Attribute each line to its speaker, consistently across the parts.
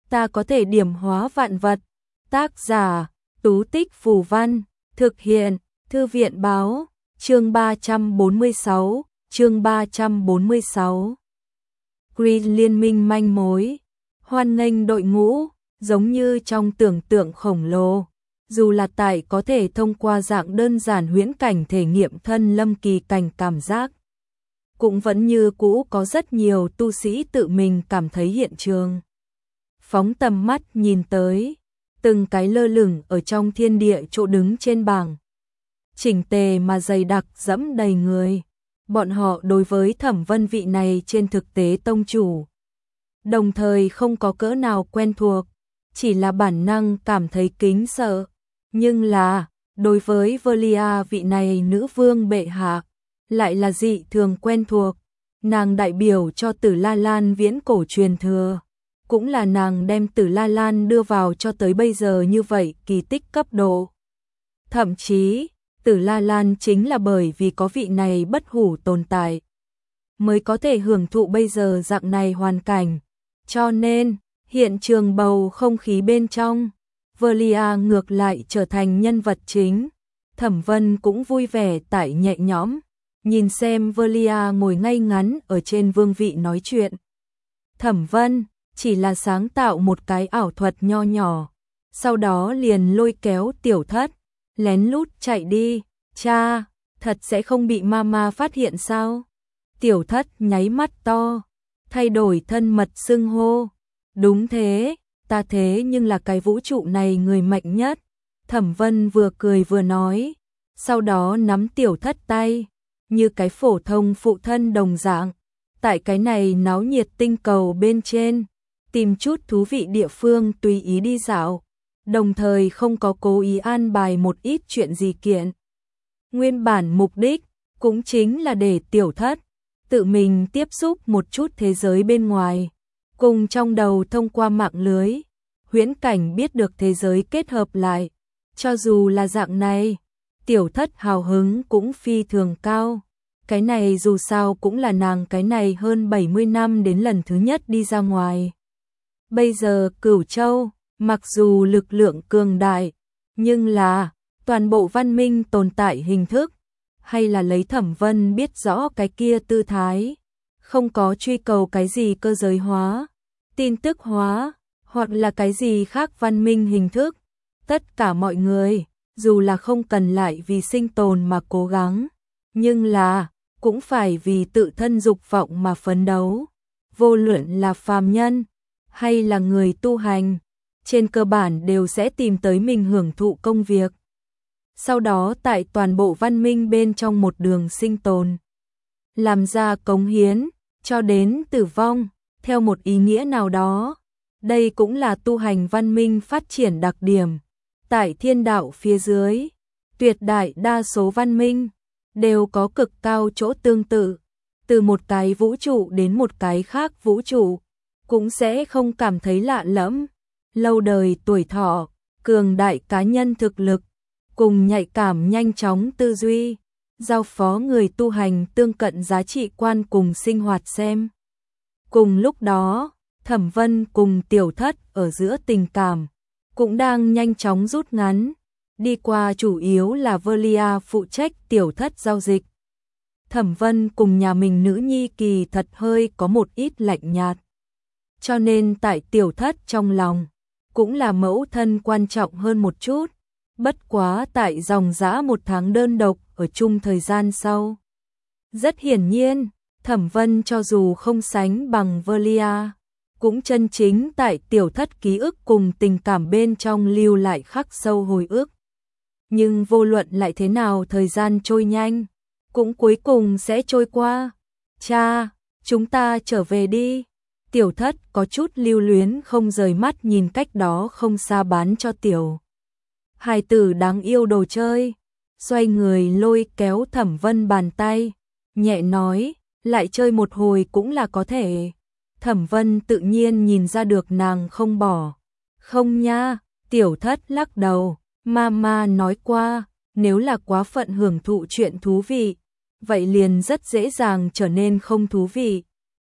Speaker 1: ta có thể điểm hóa vạn vật. Tác giả, Tú Tích Phù Văn, thực hiện, Thư viện Báo, chương 346, chương 346. Green Liên minh manh mối, hoan nghênh đội ngũ, giống như trong tưởng tượng khổng lồ. Dù là tại có thể thông qua dạng đơn giản huyễn cảnh thể nghiệm thân lâm kỳ cảnh cảm giác, cũng vẫn như cũ có rất nhiều tu sĩ tự mình cảm thấy hiện trường. Phóng tầm mắt nhìn tới, từng cái lơ lửng ở trong thiên địa chỗ đứng trên bảng. Chỉnh tề mà dày đặc dẫm đầy người. Bọn họ đối với Thẩm Vân vị này trên thực tế tông chủ, đồng thời không có cỡ nào quen thuộc, chỉ là bản năng cảm thấy kính sợ. Nhưng là, đối với Velia vị này nữ vương bệ hạ, lại là dị thường quen thuộc. Nàng đại biểu cho Tử La Lan viễn cổ truyền thừa, cũng là nàng đem Tử La Lan đưa vào cho tới bây giờ như vậy kỳ tích cấp độ. Thậm chí, Tử La Lan chính là bởi vì có vị này bất hủ tồn tại, mới có thể hưởng thụ bây giờ dạng này hoàn cảnh. Cho nên, hiện trường bầu không khí bên trong, Velia ngược lại trở thành nhân vật chính. Thẩm Vân cũng vui vẻ tại nhẹ nhõm, nhìn xem Velia ngồi ngay ngắn ở trên vương vị nói chuyện. Thẩm Vân chỉ là sáng tạo một cái ảo thuật nho nhỏ, sau đó liền lôi kéo Tiểu Thất, lén lút chạy đi. Cha, thật sẽ không bị mama phát hiện sao? Tiểu Thất nháy mắt to, thay đổi thân mật xưng hô. Đúng thế, ta thế nhưng là cái vũ trụ này người mạnh nhất. Thẩm Vân vừa cười vừa nói, sau đó nắm Tiểu Thất tay, như cái phổ thông phụ thân đồng dạng, tại cái này náo nhiệt tinh cầu bên trên, tìm chút thú vị địa phương tùy ý đi dạo, đồng thời không có cố ý an bài một ít chuyện gì kiện. Nguyên bản mục đích cũng chính là để Tiểu Thất tự mình tiếp xúc một chút thế giới bên ngoài, cùng trong đầu thông qua mạng lưới huyễn cảnh biết được thế giới kết hợp lại. Cho dù là dạng này, Tiểu Thất hào hứng cũng phi thường cao. Cái này dù sao cũng là nàng cái này hơn 70 năm đến lần thứ nhất đi ra ngoài. Bây giờ Cửu Châu, mặc dù lực lượng cường đại, nhưng là toàn bộ văn minh tồn tại hình thức, hay là lấy Thẩm Vân biết rõ cái kia tư thái, không có truy cầu cái gì cơ giới hóa, tin tức hóa, hoặc là cái gì khác văn minh hình thức. Tất cả mọi người, dù là không cần lại vì sinh tồn mà cố gắng, nhưng là cũng phải vì tự thân dục vọng mà phấn đấu. Vô luận là phàm nhân hay là người tu hành, trên cơ bản đều sẽ tìm tới mình hưởng thụ công việc, sau đó tại toàn bộ văn minh bên trong một đường sinh tồn, làm ra cống hiến, cho đến tử vong. Theo một ý nghĩa nào đó, đây cũng là tu hành văn minh phát triển đặc điểm. Tại thiên đạo phía dưới, tuyệt đại đa số văn minh đều có cực cao chỗ tương tự. Từ một cái vũ trụ đến một cái khác vũ trụ, cũng sẽ không cảm thấy lạ lẫm. Lâu đời tuổi thọ, cường đại cá nhân thực lực, cùng nhạy cảm nhanh chóng tư duy, giao phó người tu hành tương cận giá trị quan cùng sinh hoạt xem. Cùng lúc đó, Thẩm Vân cùng Tiểu Thất ở giữa tình cảm cũng đang nhanh chóng rút ngắn, đi qua chủ yếu là Velia phụ trách Tiểu Thất giao dịch. Thẩm Vân cùng nhà mình nữ nhi kỳ thật hơi có một ít lạnh nhạt, cho nên tại Tiểu Thất trong lòng cũng là mẫu thân quan trọng hơn một chút. Bất quá tại dòng dã một tháng đơn độc ở chung thời gian sau, rất hiển nhiên, Thẩm Vân cho dù không sánh bằng Velia, cũng chân chính tại Tiểu Thất ký ức cùng tình cảm bên trong lưu lại khắc sâu hồi ức. Nhưng vô luận lại thế nào thời gian trôi nhanh, cũng cuối cùng sẽ trôi qua. Cha, chúng ta trở về đi. Tiểu Thất có chút lưu luyến không rời mắt nhìn cách đó không xa bán cho Tiểu hài tử đáng yêu đồ chơi, xoay người lôi kéo Thẩm Vân bàn tay, nhẹ nói, lại chơi một hồi cũng là có thể. Thẩm Vân tự nhiên nhìn ra được nàng không bỏ. Không nha, Tiểu Thất lắc đầu, mama nói qua, nếu là quá phận hưởng thụ chuyện thú vị, vậy liền rất dễ dàng trở nên không thú vị.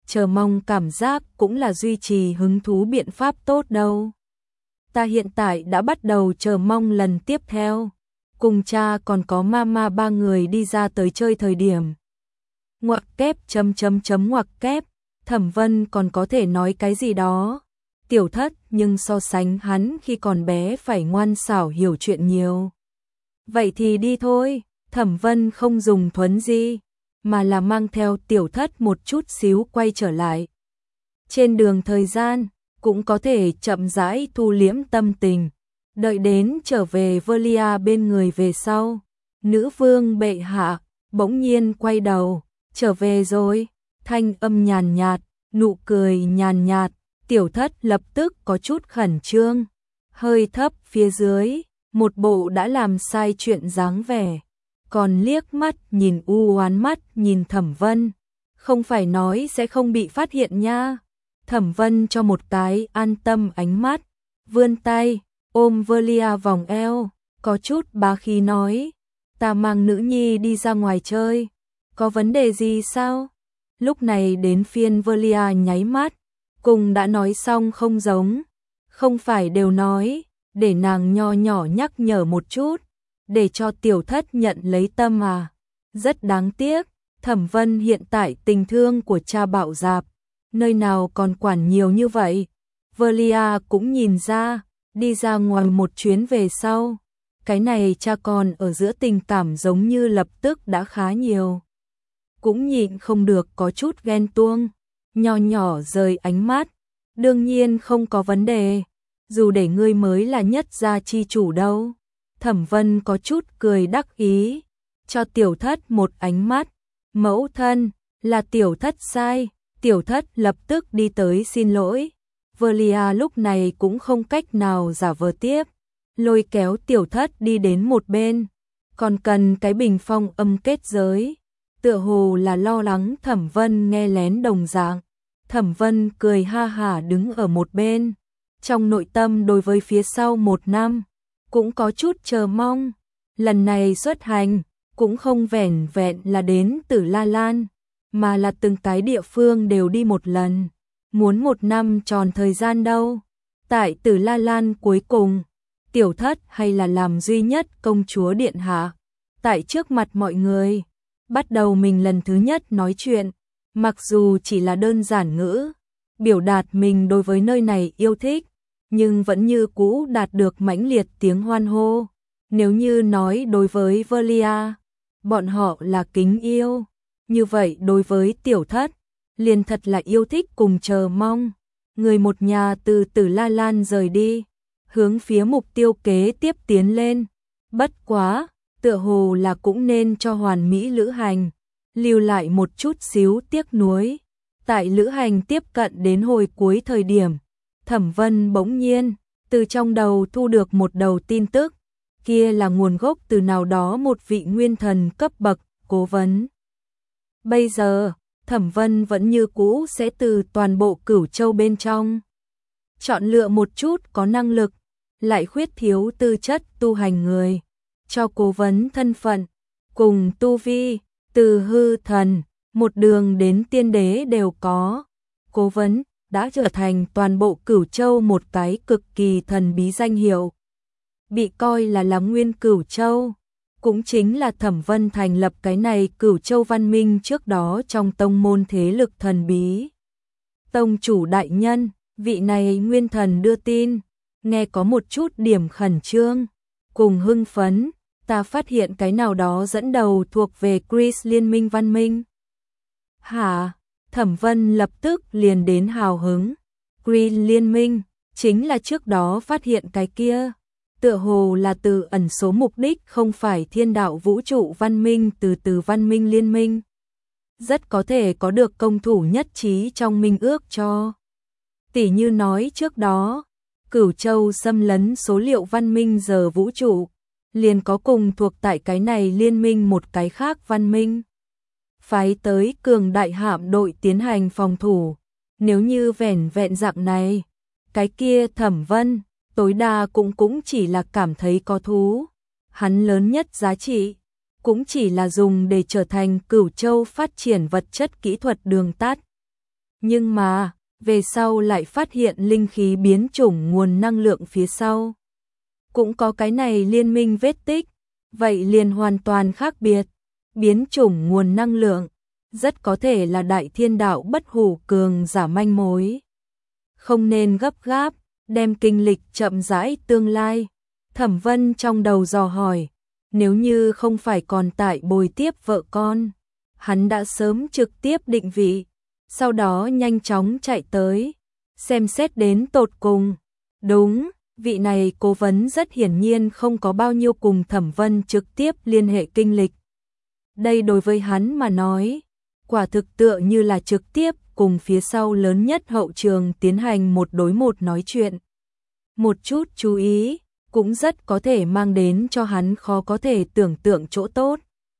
Speaker 1: chờ mong cảm giác cũng là duy trì hứng thú biện pháp tốt đâu. Ta hiện tại đã bắt đầu chờ mong lần tiếp theo. Cùng cha còn có mama ba người đi ra tới chơi thời điểm. Ngoặc kép ngoặc kép, Thẩm Vân còn có thể nói cái gì đó. Tiểu Thất nhưng so sánh hắn khi còn bé phải ngoan xảo hiểu chuyện nhiều. Vậy thì đi thôi, Thẩm Vân không dùng thuấn di, mà là mang theo Tiểu Thất một chút xíu quay trở lại. Trên đường thời gian, cũng có thể chậm rãi thu liễm tâm tình, đợi đến trở về Velia bên người về sau. Nữ vương bệ hạ, bỗng nhiên quay đầu, trở về rồi, thanh âm nhàn nhạt, nụ cười nhàn nhạt, Tiểu Thất lập tức có chút khẩn trương, hơi thấp phía dưới, một bộ đã làm sai chuyện dáng vẻ, còn liếc mắt nhìn u oán mắt nhìn Thẩm Vân, không phải nói sẽ không bị phát hiện nha. Thẩm Vân cho một cái an tâm ánh mắt, vươn tay, ôm Velia vòng eo, có chút bá khí nói, ta mang nữ nhi đi ra ngoài chơi, có vấn đề gì sao? Lúc này đến phiên Velia nháy mắt, cùng đã nói xong không giống, không phải đều nói, để nàng nho nhỏ nhắc nhở một chút, để cho Tiểu Thất nhận lấy tâm à. Rất đáng tiếc, Thẩm Vân hiện tại tình thương của cha bạo dạp, nơi nào còn quản nhiều như vậy. Velia cũng nhìn ra, đi ra ngoài một chuyến về sau, cái này cha con ở giữa tình cảm giống như lập tức đã khá nhiều. Cũng nhịn không được có chút ghen tuông, nho nhỏ rời ánh mắt, đương nhiên không có vấn đề, dù để ngươi mới là nhất gia chi chủ đâu. Thẩm Vân có chút cười đắc ý, cho Tiểu Thất một ánh mắt, mẫu thân, là Tiểu Thất sai. Tiểu Thất lập tức đi tới xin lỗi. Velia lúc này cũng không cách nào giả vờ tiếp, lôi kéo Tiểu Thất đi đến một bên, còn cần cái bình phong âm kết giới, tựa hồ là lo lắng Thẩm Vân nghe lén đồng dạng. Thẩm Vân cười ha hả đứng ở một bên, trong nội tâm đối với phía sau 1 năm, cũng có chút chờ mong. Lần này xuất hành, cũng không vẻn vẹn là đến Tử La Lan, mà là từng cái địa phương đều đi một lần, muốn 1 năm tròn thời gian đâu. Tại Tử La Lan cuối cùng, Tiểu Thất hay là làm duy nhất công chúa điện hạ, tại trước mặt mọi người, bắt đầu mình lần thứ nhất nói chuyện, mặc dù chỉ là đơn giản ngữ, biểu đạt mình đối với nơi này yêu thích, nhưng vẫn như cũ đạt được mãnh liệt tiếng hoan hô. Nếu như nói đối với Velia, bọn họ là kính yêu, như vậy đối với Tiểu Thất, liền thật là yêu thích cùng chờ mong. Người một nhà từ Tử La Lan rời đi, hướng phía mục tiêu kế tiếp tiến lên. Bất quá, tựa hồ là cũng nên cho hoàn mỹ lữ hành lưu lại một chút xíu tiếc nuối. Tại lữ hành tiếp cận đến hồi cuối thời điểm, Thẩm Vân bỗng nhiên từ trong đầu thu được một đầu tin tức, kia là nguồn gốc từ nào đó một vị nguyên thần cấp bậc cố vấn. Bây giờ, Thẩm Vân vẫn như cũ sẽ từ toàn bộ Cửu Châu bên trong chọn lựa một chút có năng lực, lại khuyết thiếu tư chất tu hành người, cho cố vấn thân phận, cùng tu vi, từ hư thần, một đường đến tiên đế đều có. Cố vấn đã trở thành toàn bộ Cửu Châu một cái cực kỳ thần bí danh hiệu, bị coi là nguyên Cửu Châu. Cũng chính là Thẩm Vân thành lập cái này Cửu Châu văn minh trước đó trong tông môn thế lực thần bí. Tông chủ đại nhân, vị này nguyên thần đưa tin, nghe có một chút điểm khẩn trương, cùng hưng phấn, ta phát hiện cái nào đó dẫn đầu thuộc về Chris liên minh văn minh. Hả? Thẩm Vân lập tức liền đến hào hứng. Chris liên minh, chính là trước đó phát hiện cái kia. Tựa hồ là từ ẩn số mục đích không phải thiên đạo vũ trụ văn minh từ văn minh liên minh. Rất có thể có được công thủ nhất trí trong minh ước cho. Tỉ như nói trước đó, Cửu Châu xâm lấn số liệu văn minh giờ vũ trụ, liền có cùng thuộc tại cái này liên minh một cái khác văn minh. Phái tới cường đại hạm đội tiến hành phòng thủ, nếu như vẻn vẹn dạng này, cái kia Thẩm Vân tối đa cũng chỉ là cảm thấy có thú. Hắn lớn nhất giá trị cũng chỉ là dùng để trở thành Cửu Châu phát triển vật chất kỹ thuật đường tắt. Nhưng mà, về sau lại phát hiện linh khí biến chủng nguồn năng lượng phía sau. Cũng có cái này liên minh vết tích, vậy liền hoàn toàn khác biệt. Biến chủng nguồn năng lượng, rất có thể là đại thiên đạo bất hủ cường giả manh mối. Không nên gấp gáp, đem kinh lịch chậm rãi tương lai. Thẩm Vân trong đầu dò hỏi, nếu như không phải còn tại bồi tiếp vợ con, hắn đã sớm trực tiếp định vị, sau đó nhanh chóng chạy tới, xem xét đến tột cùng. Đúng, vị này cố vấn rất hiển nhiên không có bao nhiêu cùng Thẩm Vân trực tiếp liên hệ kinh lịch. Đây đối với hắn mà nói, quả thực tựa như là trực tiếp cùng phía sau lớn nhất hậu trường tiến hành một đối một nói chuyện. Một chút chú ý, cũng rất có thể mang đến cho hắn khó có thể tưởng tượng chỗ tốt.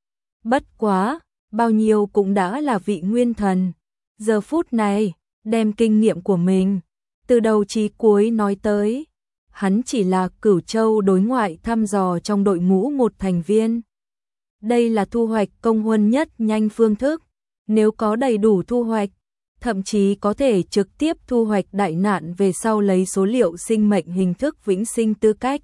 Speaker 1: Bất quá, bao nhiêu cũng đã là vị nguyên thần. Giờ phút này, đem kinh nghiệm của mình, từ đầu chí cuối nói tới. Hắn chỉ là Cửu Châu đối ngoại thăm dò trong đội ngũ một thành viên. Đây là thu hoạch công huân nhất nhanh phương thức. Nếu có đầy đủ thu hoạch, thậm chí có thể trực tiếp thu hoạch đại nạn về sau lấy số liệu sinh mệnh hình thức vĩnh sinh tư cách.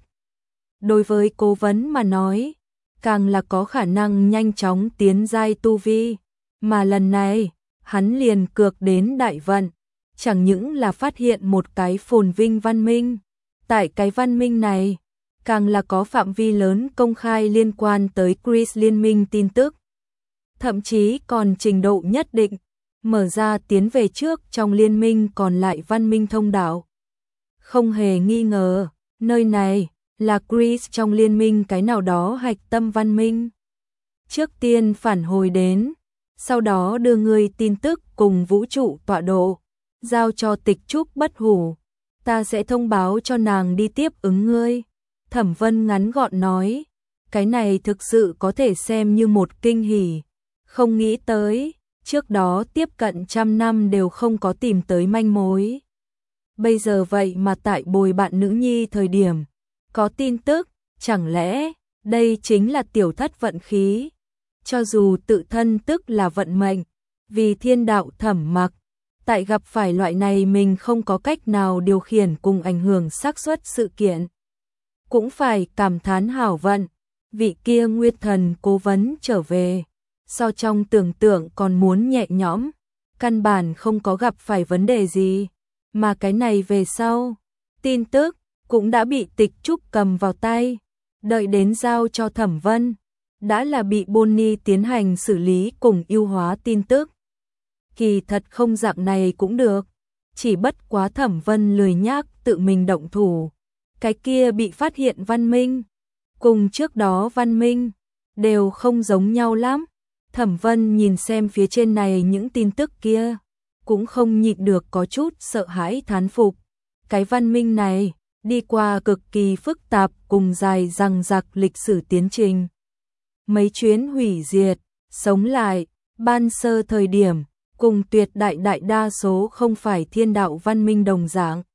Speaker 1: Đối với cố vấn mà nói, càng là có khả năng nhanh chóng tiến giai tu vi. Mà lần này, hắn liền cược đến đại vận, chẳng những là phát hiện một cái phồn vinh văn minh. Tại cái văn minh này, càng là có phạm vi lớn công khai liên quan tới Chris liên minh tin tức. Thậm chí còn trình độ nhất định, mở ra tiến về trước trong liên minh còn lại văn minh thông đạo. Không hề nghi ngờ, nơi này là Chris trong liên minh cái nào đó hạch tâm văn minh. Trước tiên phản hồi đến, sau đó đưa người tin tức cùng vũ trụ tọa độ, giao cho Tịch Trúc bất hủ. Ta sẽ thông báo cho nàng đi tiếp ứng ngươi. Thẩm Vân ngắn gọn nói, cái này thực sự có thể xem như một kinh hỉ. Không nghĩ tới, trước đó tiếp cận 100 năm đều không có tìm tới manh mối. Bây giờ vậy mà tại bồi bạn nữ nhi thời điểm, có tin tức, chẳng lẽ đây chính là tiểu thất vận khí? Cho dù tự thân tức là vận mệnh, vì thiên đạo thẩm mặc, tại gặp phải loại này mình không có cách nào điều khiển cùng ảnh hưởng xác suất sự kiện. Cũng phải cảm thán hảo vận, vị kia nguyên thần cố vấn trở về, so trong tưởng tượng còn muốn nhẹ nhõm, căn bản không có gặp phải vấn đề gì, mà cái này về sau, tin tức cũng đã bị Tịch Trúc cầm vào tay, đợi đến giao cho Thẩm Vân, đã là bị Bonnie tiến hành xử lý cùng ưu hóa tin tức. Kỳ thật không dạng này cũng được, chỉ bất quá Thẩm Vân lười nhác tự mình động thủ. Cái kia bị phát hiện văn minh, cùng trước đó văn minh, đều không giống nhau lắm. Thẩm Vân nhìn xem phía trên này những tin tức kia, cũng không nhịn được có chút sợ hãi thán phục. Cái văn minh này, đi qua cực kỳ phức tạp cùng dài dằng dặc lịch sử tiến trình. Mấy chuyến hủy diệt, sống lại, ban sơ thời điểm, cùng tuyệt đại đa số không phải thiên đạo văn minh đồng dạng.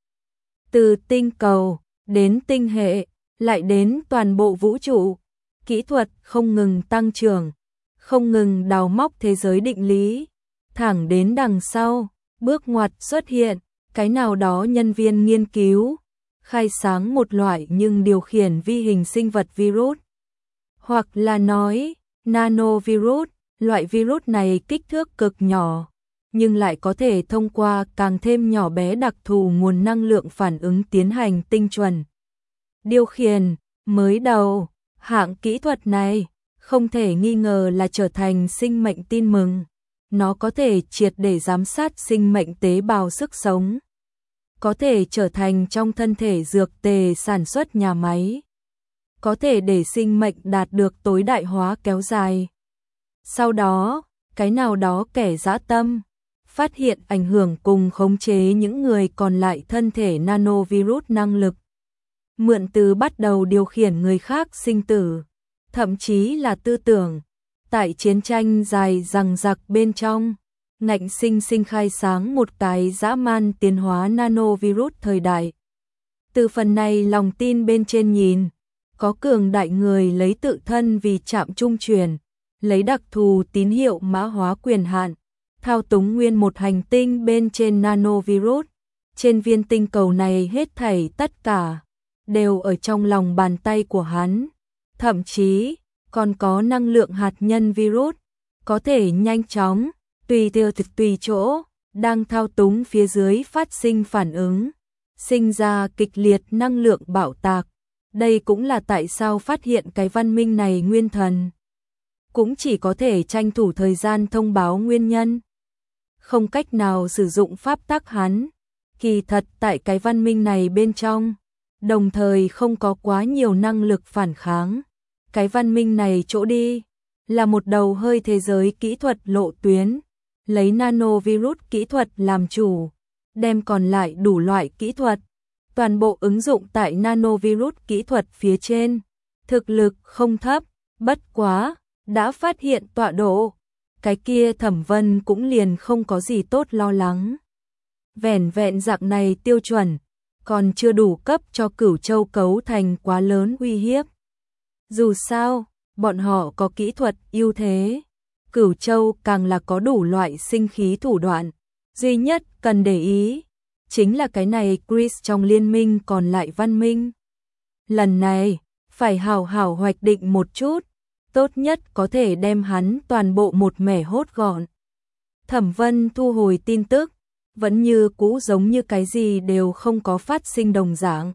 Speaker 1: Từ tinh cầu, đến tinh hệ, lại đến toàn bộ vũ trụ, kỹ thuật không ngừng tăng trưởng, không ngừng đào móc thế giới định lý, thẳng đến đằng sau, bước ngoặt xuất hiện, cái nào đó nhân viên nghiên cứu, khai sáng một loại nhưng điều khiển vi hình sinh vật virus, hoặc là nói, nanovirus, loại virus này kích thước cực nhỏ, nhưng lại có thể thông qua càng thêm nhỏ bé đặc thù nguồn năng lượng phản ứng tiến hành tinh chuẩn. Điều khiển, mới đầu, hạng kỹ thuật này, không thể nghi ngờ là trở thành sinh mệnh tin mừng. Nó có thể triệt để giám sát sinh mệnh tế bào sức sống. Có thể trở thành trong thân thể dược tề sản xuất nhà máy. Có thể để sinh mệnh đạt được tối đại hóa kéo dài. Sau đó, cái nào đó kẻ dã tâm, phát hiện ảnh hưởng cùng khống chế những người còn lại thân thể nanovirus năng lực. Mượn từ bắt đầu điều khiển người khác sinh tử, thậm chí là tư tưởng. Tại chiến tranh dài dằng dặc bên trong, ngạnh sinh khai sáng một cái dã man tiến hóa nanovirus thời đại. Từ phần này lòng tin bên trên nhìn, có cường đại người lấy tự thân vì trạm trung truyền, lấy đặc thù tín hiệu mã hóa quyền hạn, thao túng nguyên một hành tinh bên trên nanovirus. Trên viên tinh cầu này hết thảy tất cả đều ở trong lòng bàn tay của hắn, thậm chí còn có năng lượng hạt nhân virus, có thể nhanh chóng, tùy chỗ, đang thao túng phía dưới phát sinh phản ứng, sinh ra kịch liệt năng lượng bạo tạc. Đây cũng là tại sao phát hiện cái văn minh này nguyên thần cũng chỉ có thể tranh thủ thời gian thông báo nguyên nhân. Không cách nào sử dụng pháp tắc hắn. Kỳ thật tại cái văn minh này bên trong, đồng thời không có quá nhiều năng lực phản kháng. Cái văn minh này chỗ đi là một đầu hơi thế giới kỹ thuật lộ tuyến, lấy nanovirus kỹ thuật làm chủ, đem còn lại đủ loại kỹ thuật, toàn bộ ứng dụng tại nanovirus kỹ thuật phía trên. Thực lực không thấp, bất quá, đã phát hiện tọa độ. Cái kia Thẩm Vân cũng liền không có gì tốt lo lắng. Vẻn vẹn dạng này tiêu chuẩn, còn chưa đủ cấp cho Cửu Châu cấu thành quá lớn uy hiếp. Dù sao, bọn họ có kỹ thuật ưu thế. Cửu Châu càng là có đủ loại sinh khí thủ đoạn. Duy nhất cần để ý chính là cái này Chris trong liên minh còn lại văn minh. Lần này, phải hào hào hoạch định một chút, tốt nhất có thể đem hắn toàn bộ một mẻ hốt gọn. Thẩm Vân thu hồi tin tức, vẫn như cũ giống như cái gì đều không có phát sinh đồng dạng.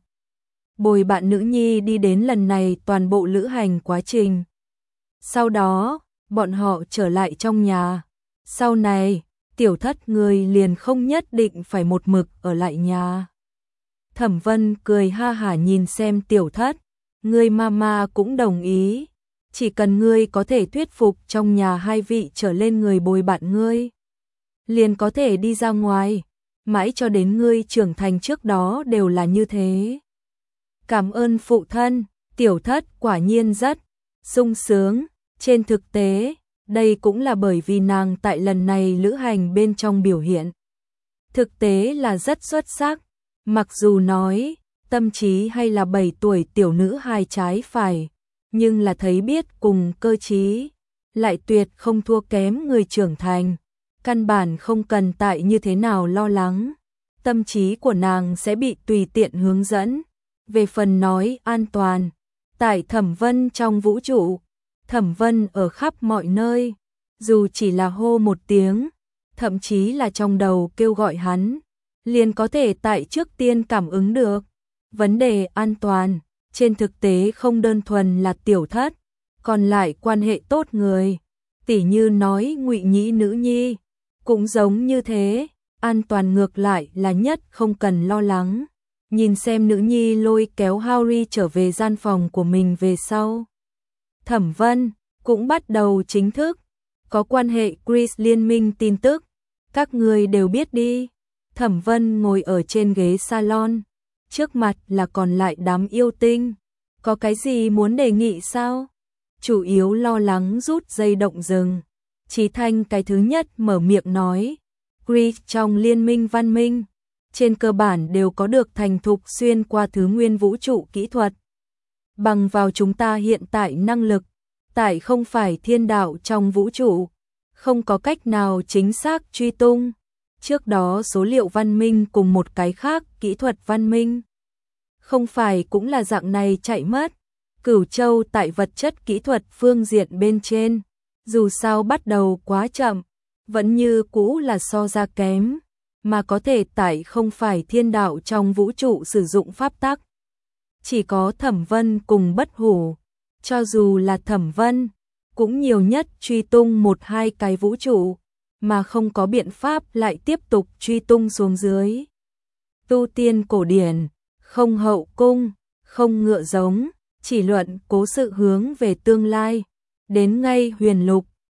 Speaker 1: Bồi bạn nữ nhi đi đến lần này toàn bộ lữ hành quá trình. Sau đó, bọn họ trở lại trong nhà. Sau này, Tiểu Thất người liền không nhất định phải một mực ở lại nhà. Thẩm Vân cười ha hả nhìn xem Tiểu Thất, người mama cũng đồng ý. Chỉ cần ngươi có thể thuyết phục trong nhà hai vị trở lên người bồi bạn ngươi, liền có thể đi ra ngoài, mãi cho đến ngươi trưởng thành trước đó đều là như thế. Cảm ơn phụ thân. Tiểu Thất quả nhiên rất sung sướng. Trên thực tế, đây cũng là bởi vì nàng tại lần này lữ hành bên trong biểu hiện thực tế là rất xuất sắc. Mặc dù nói tâm trí hay là 7 tuổi tiểu nữ hài trái phải, nhưng là thấy biết cùng cơ trí, lại tuyệt không thua kém người trưởng thành. Căn bản không cần tại như thế nào lo lắng, tâm trí của nàng sẽ bị tùy tiện hướng dẫn. Về phần nói an toàn, tại Thẩm Vân trong vũ trụ, Thẩm Vân ở khắp mọi nơi, dù chỉ là hô một tiếng, thậm chí là trong đầu kêu gọi hắn, liền có thể tại trước tiên cảm ứng được. Vấn đề an toàn, trên thực tế không đơn thuần là Tiểu Thất, còn lại quan hệ tốt người, tỉ như nói Ngụy Nhĩ nữ nhi, cũng giống như thế, an toàn ngược lại là nhất không cần lo lắng. Nhìn xem nữ nhi lôi kéo Harry trở về gian phòng của mình về sau, Thẩm Vân cũng bắt đầu chính thức có quan hệ Chris liên minh tin tức. Các người đều biết đi. Thẩm Vân ngồi ở trên ghế salon, trước mặt là còn lại đám yêu tinh. Có cái gì muốn đề nghị sao? Chủ yếu lo lắng rút dây động rừng. Chí Thanh cái thứ nhất mở miệng nói, Chris trong liên minh văn minh, trên cơ bản đều có được thành thục xuyên qua thứ nguyên vũ trụ kỹ thuật. Bằng vào chúng ta hiện tại năng lực, tại không phải thiên đạo trong vũ trụ, không có cách nào chính xác truy tung trước đó số liệu văn minh cùng một cái khác kỹ thuật văn minh. Không phải cũng là dạng này chạy mất. Cửu Châu tại vật chất kỹ thuật phương diện bên trên, dù sao bắt đầu quá chậm, vẫn như cũ là so ra kém, mà có thể tại không phải thiên đạo trong vũ trụ sử dụng pháp tắc. Chỉ có Thẩm Vân cùng Bất Hủ, cho dù là Thẩm Vân, cũng nhiều nhất truy tung 1-2 cái vũ trụ, mà không có biện pháp lại tiếp tục truy tung xuống dưới. Tu tiên cổ điển, không hậu cung, không ngựa giống, chỉ luận cố sự hướng về tương lai, đến ngay huyền lục,